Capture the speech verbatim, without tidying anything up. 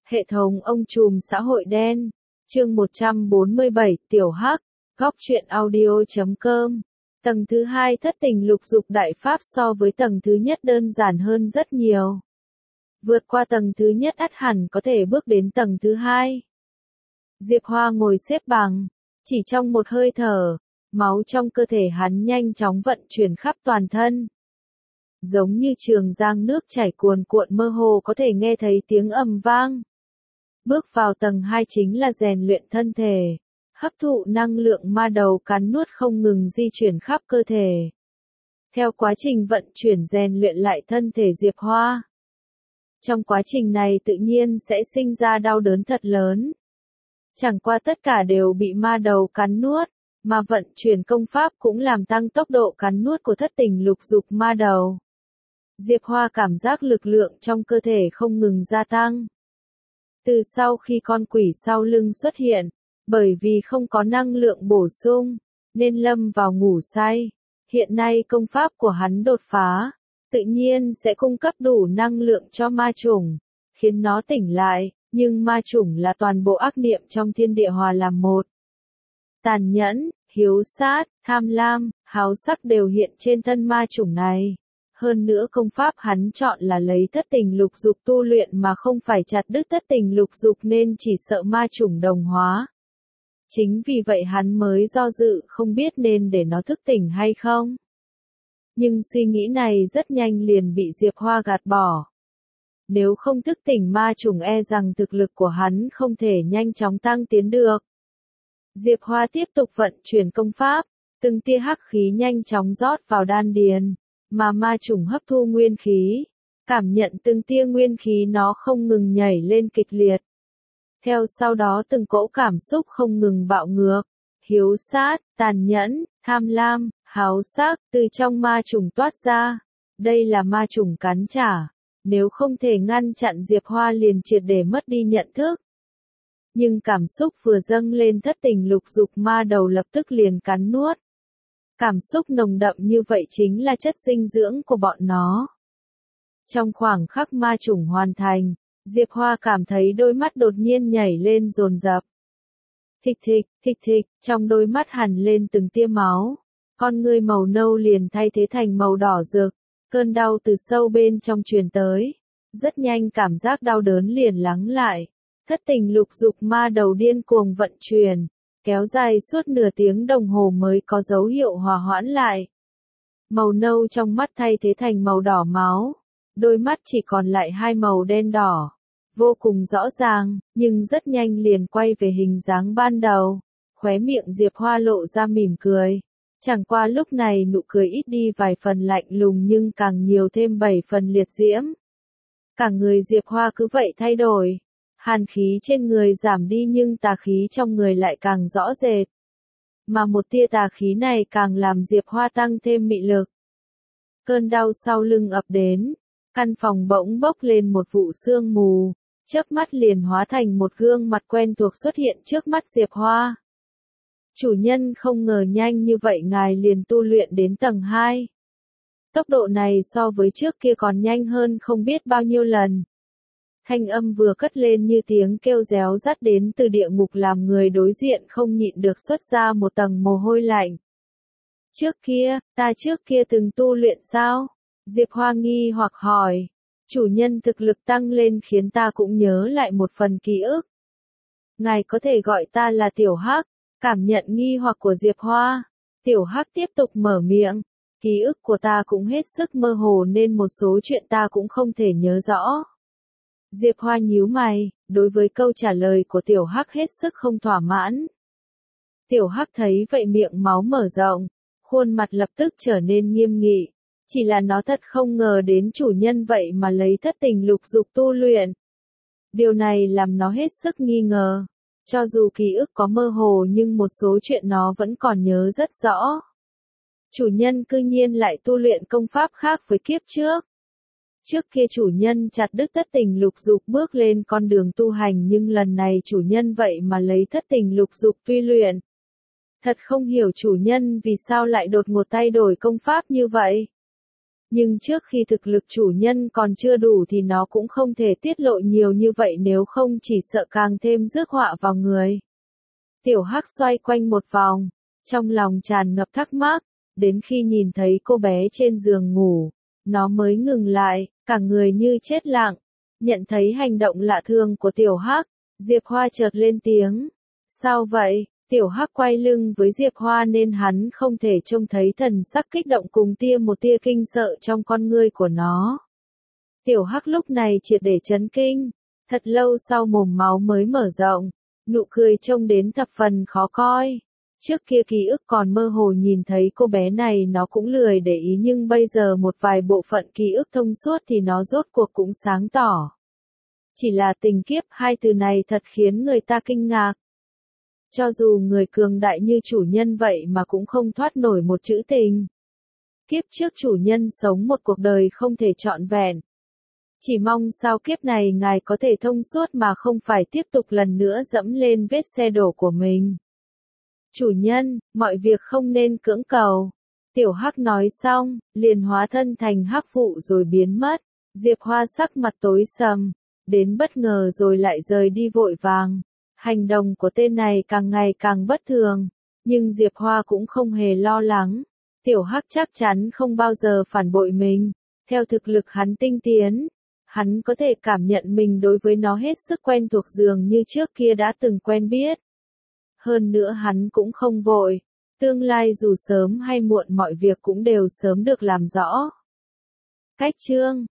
Hệ thống ông trùm xã hội đen. Chương một trăm bốn mươi bảy, Tiểu Hắc, góc truyện audio chấm com. Tầng thứ hai thất tình lục dục đại pháp so với tầng thứ nhất đơn giản hơn rất nhiều. Vượt qua tầng thứ nhất ắt hẳn có thể bước đến tầng thứ hai. Diệp Hoa ngồi xếp bằng, chỉ trong một hơi thở, máu trong cơ thể hắn nhanh chóng vận chuyển khắp toàn thân. Giống như trường giang nước chảy cuồn cuộn, mơ hồ có thể nghe thấy tiếng ầm vang. Bước vào tầng hai chính là rèn luyện thân thể, hấp thụ năng lượng ma đầu cắn nuốt không ngừng di chuyển khắp cơ thể. Theo quá trình vận chuyển rèn luyện lại thân thể Diệp Hoa. Trong quá trình này tự nhiên sẽ sinh ra đau đớn thật lớn. Chẳng qua tất cả đều bị ma đầu cắn nuốt, mà vận chuyển công pháp cũng làm tăng tốc độ cắn nuốt của thất tình lục dục ma đầu. Diệp Hoa cảm giác lực lượng trong cơ thể không ngừng gia tăng. Từ sau khi con quỷ sau lưng xuất hiện, bởi vì không có năng lượng bổ sung, nên lâm vào ngủ say. Hiện nay công pháp của hắn đột phá, tự nhiên sẽ cung cấp đủ năng lượng cho ma chủng, khiến nó tỉnh lại, nhưng ma chủng là toàn bộ ác niệm trong thiên địa hòa làm một. Tàn nhẫn, hiếu sát, tham lam, háo sắc đều hiện trên thân ma chủng này. Hơn nữa công pháp hắn chọn là lấy thất tình lục dục tu luyện mà không phải chặt đứt thất tình lục dục nên chỉ sợ ma chủng đồng hóa. Chính vì vậy hắn mới do dự không biết nên để nó thức tỉnh hay không. Nhưng suy nghĩ này rất nhanh liền bị Diệp Hoa gạt bỏ. Nếu không thức tỉnh ma chủng e rằng thực lực của hắn không thể nhanh chóng tăng tiến được. Diệp Hoa tiếp tục vận chuyển công pháp, từng tia hắc khí nhanh chóng rót vào đan điền, mà ma chủng hấp thu nguyên khí, cảm nhận từng tia nguyên khí nó không ngừng nhảy lên kịch liệt. Theo sau đó từng cỗ cảm xúc không ngừng bạo ngược, hiếu sát, tàn nhẫn, tham lam, háo sắc từ trong ma chủng toát ra. Đây là ma chủng cắn trả, nếu không thể ngăn chặn Diệp Hoa liền triệt để mất đi nhận thức. Nhưng cảm xúc vừa dâng lên thất tình lục dục ma đầu lập tức liền cắn nuốt. Cảm xúc nồng đậm như vậy chính là chất dinh dưỡng của bọn nó. Trong khoảng khắc ma chủng hoàn thành, Diệp Hoa cảm thấy đôi mắt đột nhiên nhảy lên dồn dập. Thịch thịch, thịch thịch, trong đôi mắt hằn lên từng tia máu. Con ngươi màu nâu liền thay thế thành màu đỏ rực. Cơn đau từ sâu bên trong truyền tới. Rất nhanh cảm giác đau đớn liền lắng lại. Thất tình lục dục ma đầu điên cuồng vận chuyển, kéo dài suốt nửa tiếng đồng hồ mới có dấu hiệu hòa hoãn lại. Màu nâu trong mắt thay thế thành màu đỏ máu, đôi mắt chỉ còn lại hai màu đen đỏ, vô cùng rõ ràng, nhưng rất nhanh liền quay về hình dáng ban đầu. Khóe miệng Diệp Hoa lộ ra mỉm cười, chẳng qua lúc này nụ cười ít đi vài phần lạnh lùng nhưng càng nhiều thêm bảy phần liệt diễm. Cả người Diệp Hoa cứ vậy thay đổi. Hàn khí trên người giảm đi nhưng tà khí trong người lại càng rõ rệt. Mà một tia tà khí này càng làm Diệp Hoa tăng thêm mị lực. Cơn đau sau lưng ập đến, căn phòng bỗng bốc lên một vụ sương mù, chớp mắt liền hóa thành một gương mặt quen thuộc xuất hiện trước mắt Diệp Hoa. Chủ nhân không ngờ nhanh như vậy ngài liền tu luyện đến tầng hai. Tốc độ này so với trước kia còn nhanh hơn không biết bao nhiêu lần. Thanh âm vừa cất lên như tiếng kêu réo rắt đến từ địa ngục làm người đối diện không nhịn được xuất ra một tầng mồ hôi lạnh. Trước kia, ta trước kia từng tu luyện sao? Diệp Hoa nghi hoặc hỏi. Chủ nhân thực lực tăng lên khiến ta cũng nhớ lại một phần ký ức. Ngài có thể gọi ta là Tiểu Hắc, cảm nhận nghi hoặc của Diệp Hoa. Tiểu Hắc tiếp tục mở miệng. Ký ức của ta cũng hết sức mơ hồ nên một số chuyện ta cũng không thể nhớ rõ. Diệp Hoa nhíu mày, đối với câu trả lời của Tiểu Hắc hết sức không thỏa mãn. Tiểu Hắc thấy vậy miệng máu mở rộng, khuôn mặt lập tức trở nên nghiêm nghị. Chỉ là nó thật không ngờ đến chủ nhân vậy mà lấy thất tình lục dục tu luyện. Điều này làm nó hết sức nghi ngờ. Cho dù ký ức có mơ hồ nhưng một số chuyện nó vẫn còn nhớ rất rõ. Chủ nhân cư nhiên lại tu luyện công pháp khác với kiếp trước. Trước kia chủ nhân chặt đứt thất tình lục dục bước lên con đường tu hành nhưng lần này chủ nhân vậy mà lấy thất tình lục dục tu luyện. Thật không hiểu chủ nhân vì sao lại đột ngột thay đổi công pháp như vậy. Nhưng trước khi thực lực chủ nhân còn chưa đủ thì nó cũng không thể tiết lộ nhiều như vậy, nếu không chỉ sợ càng thêm rước họa vào người. Tiểu Hắc xoay quanh một vòng, trong lòng tràn ngập thắc mắc, đến khi nhìn thấy cô bé trên giường ngủ, nó mới ngừng lại, cả người như chết lặng. Nhận thấy hành động lạ thường của Tiểu Hắc, Diệp Hoa chợt lên tiếng. Sao vậy? Tiểu Hắc quay lưng với Diệp Hoa nên hắn không thể trông thấy thần sắc kích động cùng tia một tia kinh sợ trong con ngươi của nó. Tiểu Hắc lúc này triệt để chấn kinh, thật lâu sau mồm máu mới mở rộng, nụ cười trông đến thập phần khó coi. Trước kia ký ức còn mơ hồ nhìn thấy cô bé này nó cũng lười để ý, nhưng bây giờ một vài bộ phận ký ức thông suốt thì nó rốt cuộc cũng sáng tỏ. Chỉ là tình kiếp, hai từ này thật khiến người ta kinh ngạc. Cho dù người cường đại như chủ nhân vậy mà cũng không thoát nổi một chữ tình. Kiếp trước chủ nhân sống một cuộc đời không thể trọn vẹn. Chỉ mong sao kiếp này ngài có thể thông suốt mà không phải tiếp tục lần nữa dẫm lên vết xe đổ của mình. Chủ nhân, mọi việc không nên cưỡng cầu. Tiểu Hắc nói xong, liền hóa thân thành hắc vụ rồi biến mất. Diệp Hoa sắc mặt tối sầm, đến bất ngờ rồi lại rời đi vội vàng. Hành động của tên này càng ngày càng bất thường, nhưng Diệp Hoa cũng không hề lo lắng. Tiểu Hắc chắc chắn không bao giờ phản bội mình. Theo thực lực hắn tinh tiến, hắn có thể cảm nhận mình đối với nó hết sức quen thuộc, dường như trước kia đã từng quen biết. Hơn nữa hắn cũng không vội, tương lai dù sớm hay muộn mọi việc cũng đều sớm được làm rõ. Cách chương